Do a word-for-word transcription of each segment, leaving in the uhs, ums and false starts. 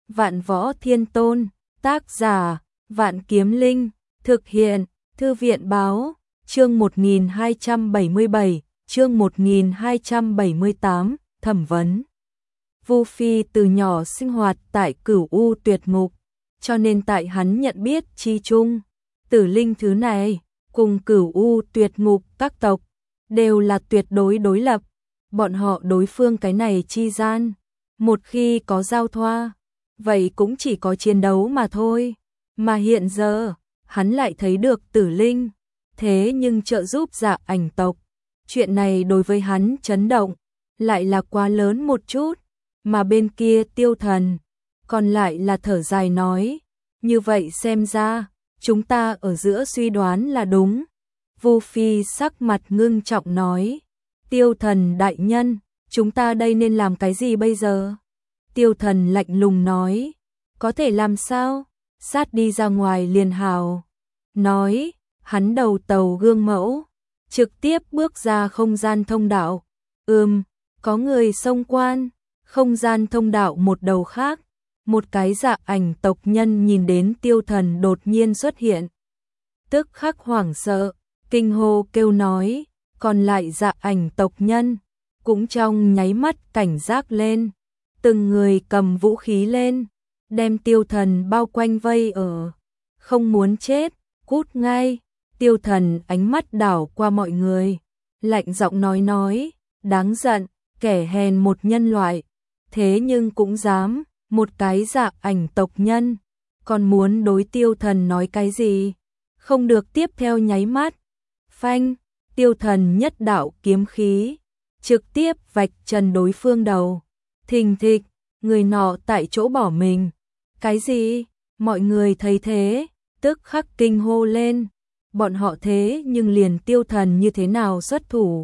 Vạn Võ Thiên Tôn, tác giả, Vạn Kiếm Linh, thực hiện, Thư viện báo, chương một nghìn hai trăm bảy mươi bảy, chương một nghìn hai trăm bảy mươi tám, thẩm vấn. Vu Phi từ nhỏ sinh hoạt tại Cửu U Tuyệt Ngục, cho nên tại hắn nhận biết chi chung, Tử Linh thứ này, cùng Cửu U Tuyệt Ngục các tộc, đều là tuyệt đối đối lập, bọn họ đối phương cái này chi gian, một khi có giao thoa, vậy cũng chỉ có chiến đấu mà thôi, mà hiện giờ, hắn lại thấy được Tử Linh, thế nhưng trợ giúp Dạ Ảnh tộc, chuyện này đối với hắn chấn động, lại là quá lớn một chút, mà bên kia Tiêu Thần, còn lại là thở dài nói, như vậy xem ra, chúng ta ở giữa suy đoán là đúng. Vu Phi sắc mặt ngưng trọng nói, Tiêu Thần đại nhân, chúng ta đây nên làm cái gì bây giờ? Tiêu Thần lạnh lùng nói, có thể làm sao? Sát đi ra ngoài liền hào. Nói, hắn đầu tàu gương mẫu, trực tiếp bước ra không gian thông đạo. Ừm, có người xông quan, không gian thông đạo một đầu khác. Một cái Dạ Ảnh tộc nhân nhìn đến Tiêu Thần đột nhiên xuất hiện. Tức khắc hoảng sợ, kinh hô kêu nói, còn lại Dạ Ảnh tộc nhân, cũng trong nháy mắt cảnh giác lên. Từng người cầm vũ khí lên, đem Tiêu Thần bao quanh vây ở. Không muốn chết, cút ngay. Tiêu Thần ánh mắt đảo qua mọi người, lạnh giọng nói nói, đáng giận, kẻ hèn một nhân loại, thế nhưng cũng dám, một cái Dạ Ảnh tộc nhân, còn muốn đối Tiêu Thần nói cái gì, không được. Tiếp theo nháy mắt, phanh, Tiêu Thần nhất đạo kiếm khí, trực tiếp vạch trần đối phương đầu, thình thịch, người nọ tại chỗ bỏ mình. Cái gì? Mọi người thấy thế, tức khắc kinh hô lên. Bọn họ thế nhưng liền Tiêu Thần như thế nào xuất thủ,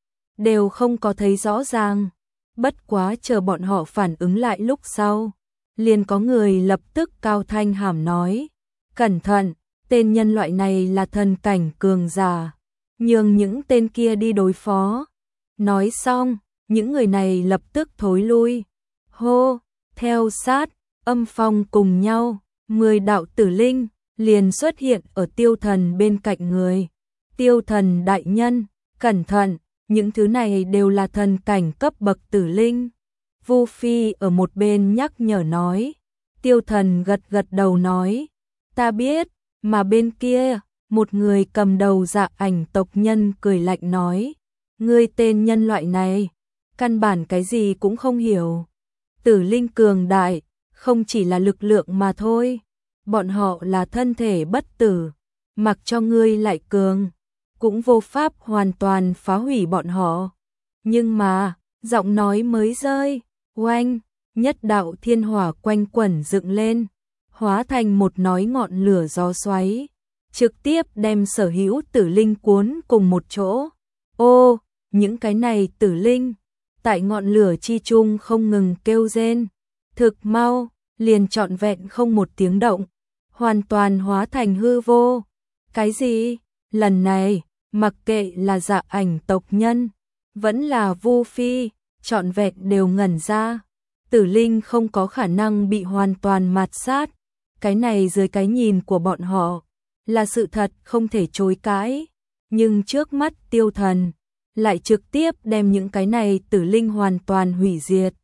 đều không có thấy rõ ràng. Bất quá chờ bọn họ phản ứng lại lúc sau, liền có người lập tức cao thanh hàm nói, cẩn thận, tên nhân loại này là thần cảnh cường giả, nhường những tên kia đi đối phó. Nói xong, những người này lập tức thối lui. Hô, theo sát, âm phong cùng nhau, mười đạo tử linh liền xuất hiện ở Tiêu Thần bên cạnh người. Tiêu Thần đại nhân, cẩn thận, những thứ này đều là thần cảnh cấp bậc tử linh. Vu Phi ở một bên nhắc nhở nói. Tiêu Thần gật gật đầu nói, ta biết. Mà bên kia, một người cầm đầu Dạ Ảnh tộc nhân cười lạnh nói, ngươi tên nhân loại này, căn bản cái gì cũng không hiểu. Tử linh cường đại, không chỉ là lực lượng mà thôi, bọn họ là thân thể bất tử, mặc cho ngươi lại cường, cũng vô pháp hoàn toàn phá hủy bọn họ. Nhưng mà, giọng nói mới rơi, oanh, nhất đạo thiên hỏa quanh quẩn dựng lên, hóa thành một nói ngọn lửa gió xoáy, trực tiếp đem sở hữu tử linh cuốn cùng một chỗ. Ô, những cái này tử linh, tại ngọn lửa chi chung không ngừng kêu rên, thực mau, liền trọn vẹn không một tiếng động, hoàn toàn hóa thành hư vô. Cái gì? Lần này, mặc kệ là Dạ Ảnh tộc nhân, vẫn là Vu Phi, trọn vẹn đều ngẩn ra. Tử linh không có khả năng bị hoàn toàn mạt sát, cái này dưới cái nhìn của bọn họ, là sự thật không thể chối cãi. Nhưng trước mắt Tiêu Thần, lại trực tiếp đem những cái này tử linh hoàn toàn hủy diệt.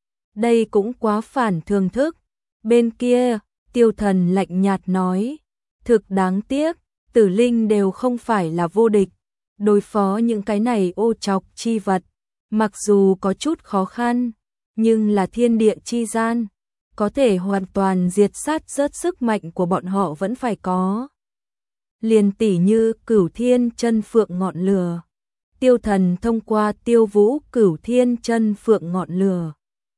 Đây cũng quá phản thường thức. Bên kia, Tiêu Thần lạnh nhạt nói, thực đáng tiếc, tử linh đều không phải là vô địch. Đối phó những cái này ô trọc chi vật, mặc dù có chút khó khăn, nhưng là thiên địa chi gian, có thể hoàn toàn diệt sát rớt sức mạnh của bọn họ vẫn phải có. Liền tỉ như Cửu Thiên Chân Phượng ngọn lửa. Tiêu Thần thông qua Tiêu Vũ Cửu Thiên Chân Phượng ngọn lửa,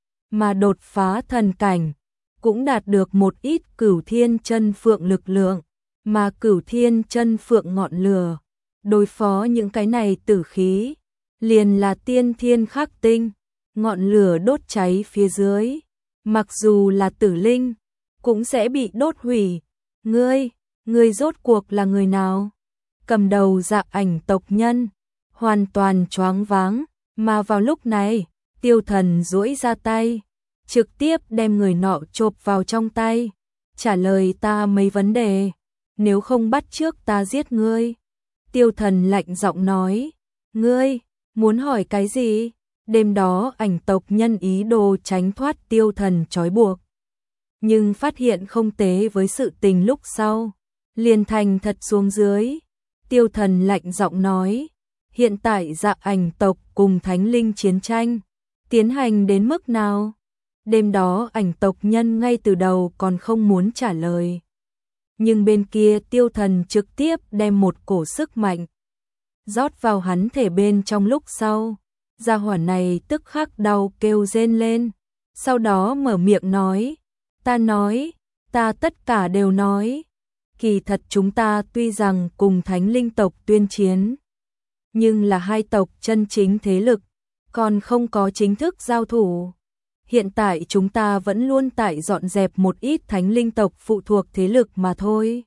mà đột phá thần cảnh, cũng đạt được một ít Cửu Thiên Chân Phượng lực lượng, mà Cửu Thiên Chân Phượng ngọn lửa, đối phó những cái này tử khí, liền là tiên thiên khắc tinh, ngọn lửa đốt cháy phía dưới, mặc dù là tử linh, cũng sẽ bị đốt hủy. Ngươi, ngươi rốt cuộc là người nào? Cầm đầu Dạ Ảnh tộc nhân, hoàn toàn choáng váng, mà vào lúc này, Tiêu Thần duỗi ra tay, trực tiếp đem người nọ chộp vào trong tay, trả lời ta mấy vấn đề, nếu không bắt trước ta giết ngươi. Tiêu Thần lạnh giọng nói, ngươi, muốn hỏi cái gì? Đêm đó ảnh tộc nhân ý đồ tránh thoát Tiêu Thần trói buộc, nhưng phát hiện không tế với sự tình lúc sau, liền thành thật xuống dưới. Tiêu Thần lạnh giọng nói, hiện tại Dạ ảnh tộc cùng thánh linh chiến tranh, tiến hành đến mức nào? Đêm đó ảnh tộc nhân ngay từ đầu còn không muốn trả lời. Nhưng bên kia Tiêu Thần trực tiếp đem một cổ sức mạnh rót vào hắn thể bên trong lúc sau. Gia hỏa này tức khắc đau kêu rên lên, sau đó mở miệng nói, ta nói, ta tất cả đều nói. Kỳ thật chúng ta tuy rằng cùng thánh linh tộc tuyên chiến, nhưng là hai tộc chân chính thế lực, còn không có chính thức giao thủ. Hiện tại chúng ta vẫn luôn tại dọn dẹp một ít thánh linh tộc phụ thuộc thế lực mà thôi.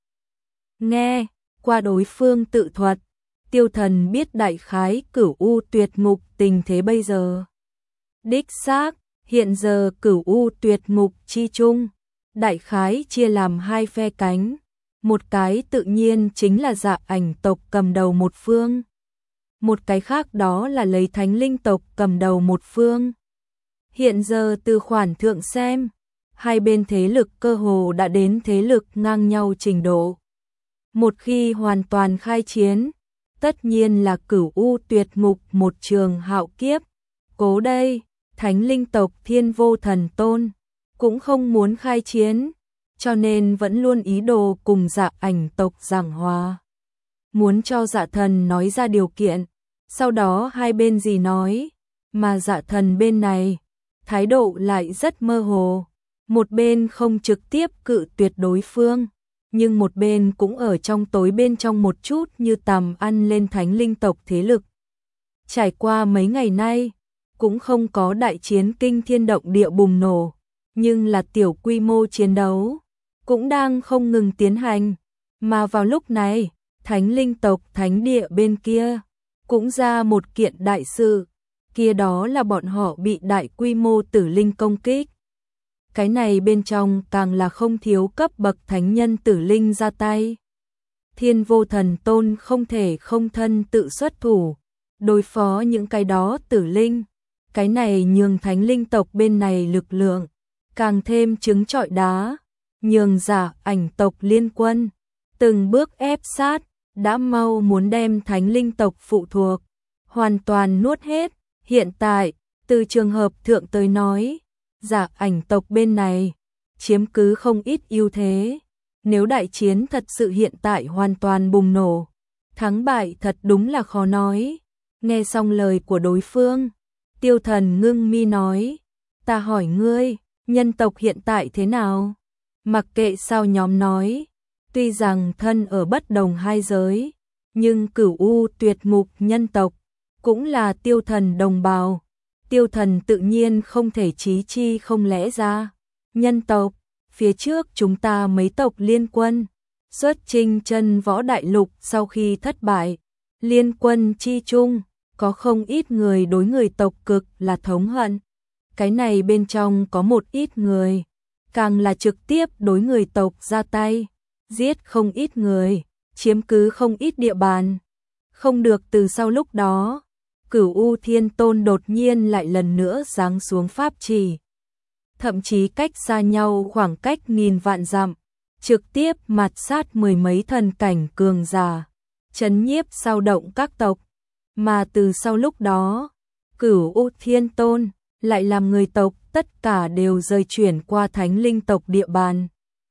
Nghe qua đối phương tự thuật, Tiêu Thần biết đại khái Cửu U Tuyệt Ngục tình thế bây giờ. Đích xác, hiện giờ Cửu U Tuyệt Ngục chi chung, đại khái chia làm hai phe cánh. Một cái tự nhiên chính là Dạ ảnh tộc cầm đầu một phương. Một cái khác đó là lấy thánh linh tộc cầm đầu một phương. Hiện giờ từ khoản thượng xem, hai bên thế lực cơ hồ đã đến thế lực ngang nhau trình độ. Một khi hoàn toàn khai chiến, tất nhiên là Cửu U Tuyệt Ngục một trường hạo kiếp. Cố đây, thánh linh tộc Thiên Vô Thần Tôn cũng không muốn khai chiến, cho nên vẫn luôn ý đồ cùng Dạ ảnh tộc giảng hòa. Muốn cho Dạ thần nói ra điều kiện, sau đó hai bên gì nói, mà Dạ thần bên này, thái độ lại rất mơ hồ. Một bên không trực tiếp cự tuyệt đối phương, nhưng một bên cũng ở trong tối bên trong một chút như tầm ăn lên thánh linh tộc thế lực. Trải qua mấy ngày nay, cũng không có đại chiến kinh thiên động địa bùng nổ, nhưng là tiểu quy mô chiến đấu cũng đang không ngừng tiến hành. Mà vào lúc này, thánh linh tộc thánh địa bên kia cũng ra một kiện đại sự, kia đó là bọn họ bị đại quy mô tử linh công kích. Cái này bên trong càng là không thiếu cấp bậc thánh nhân tử linh ra tay. Thiên Vô Thần Tôn không thể không thân tự xuất thủ, đối phó những cái đó tử linh. Cái này nhường thánh linh tộc bên này lực lượng càng thêm trứng trọi đá, nhường Dạ ảnh tộc liên quân từng bước ép sát, đã mau muốn đem thánh linh tộc phụ thuộc hoàn toàn nuốt hết. Hiện tại, từ trường hợp thượng tới nói, Dạ ảnh tộc bên này chiếm cứ không ít ưu thế. Nếu đại chiến thật sự hiện tại hoàn toàn bùng nổ, thắng bại thật đúng là khó nói. Nghe xong lời của đối phương, Tiêu Thần ngưng mi nói, ta hỏi ngươi, nhân tộc hiện tại thế nào? Mặc kệ sao nhóm nói, tuy rằng thân ở bất đồng hai giới, nhưng Cửu U Tuyệt Ngục nhân tộc cũng là Tiêu Thần đồng bào. Tiêu Thần tự nhiên không thể trí chi không lẽ ra. Nhân tộc, phía trước chúng ta mấy tộc liên quân xuất chinh chân võ đại lục sau khi thất bại, liên quân chi chung có không ít người đối người tộc cực là thống hận. Cái này bên trong có một ít người càng là trực tiếp đối người tộc ra tay, giết không ít người, chiếm cứ không ít địa bàn. Không được từ sau lúc đó, Cửu U Thiên Tôn đột nhiên lại lần nữa giáng xuống pháp chỉ. Thậm chí cách xa nhau khoảng cách nghìn vạn dặm, trực tiếp mạt sát mười mấy thần cảnh cường giả, chấn nhiếp sao động các tộc. Mà từ sau lúc đó, Cửu U Thiên Tôn lại làm người tộc tất cả đều rời chuyển qua thánh linh tộc địa bàn.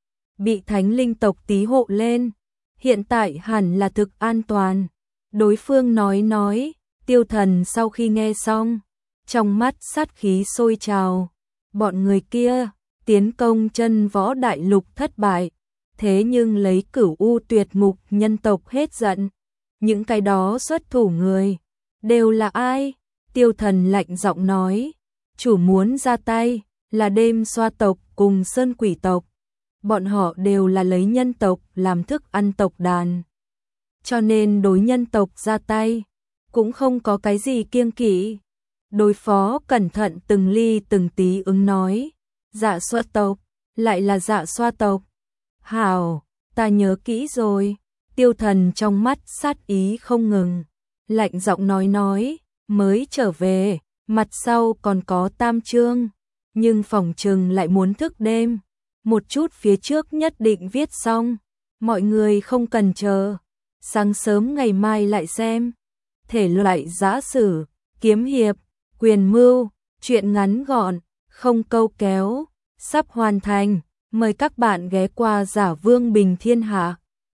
Bị thánh linh tộc tí hộ lên, hiện tại hẳn là thực an toàn. Đối phương nói nói, Tiêu Thần sau khi nghe xong, trong mắt sát khí sôi trào. Bọn người kia tiến công chân võ đại lục thất bại, thế nhưng lấy Cửu U Tuyệt Ngục nhân tộc hết giận. Những cái đó xuất thủ người đều là ai? Tiêu Thần lạnh giọng nói, chủ muốn ra tay là Đêm Xoa tộc cùng Sơn Quỷ tộc. Bọn họ đều là lấy nhân tộc làm thức ăn tộc đàn, cho nên đối nhân tộc ra tay cũng không có cái gì kiêng kỵ. Đối phó cẩn thận từng ly từng tí ứng nói, Dạ xoa tộc, lại là dạ xoa tộc. Hảo, ta nhớ kỹ rồi. Tiêu Thần trong mắt sát ý không ngừng, lạnh giọng nói nói, mới trở về, mặt sau còn có tam chương, nhưng phòng trừng lại muốn thức đêm, một chút phía trước nhất định viết xong, mọi người không cần chờ, sáng sớm ngày mai lại xem. Thể loại giã sử, kiếm hiệp, quyền mưu, truyện ngắn gọn, không câu kéo, sắp hoàn thành, mời các bạn ghé qua Giả Vương Bình Thiên Hạ.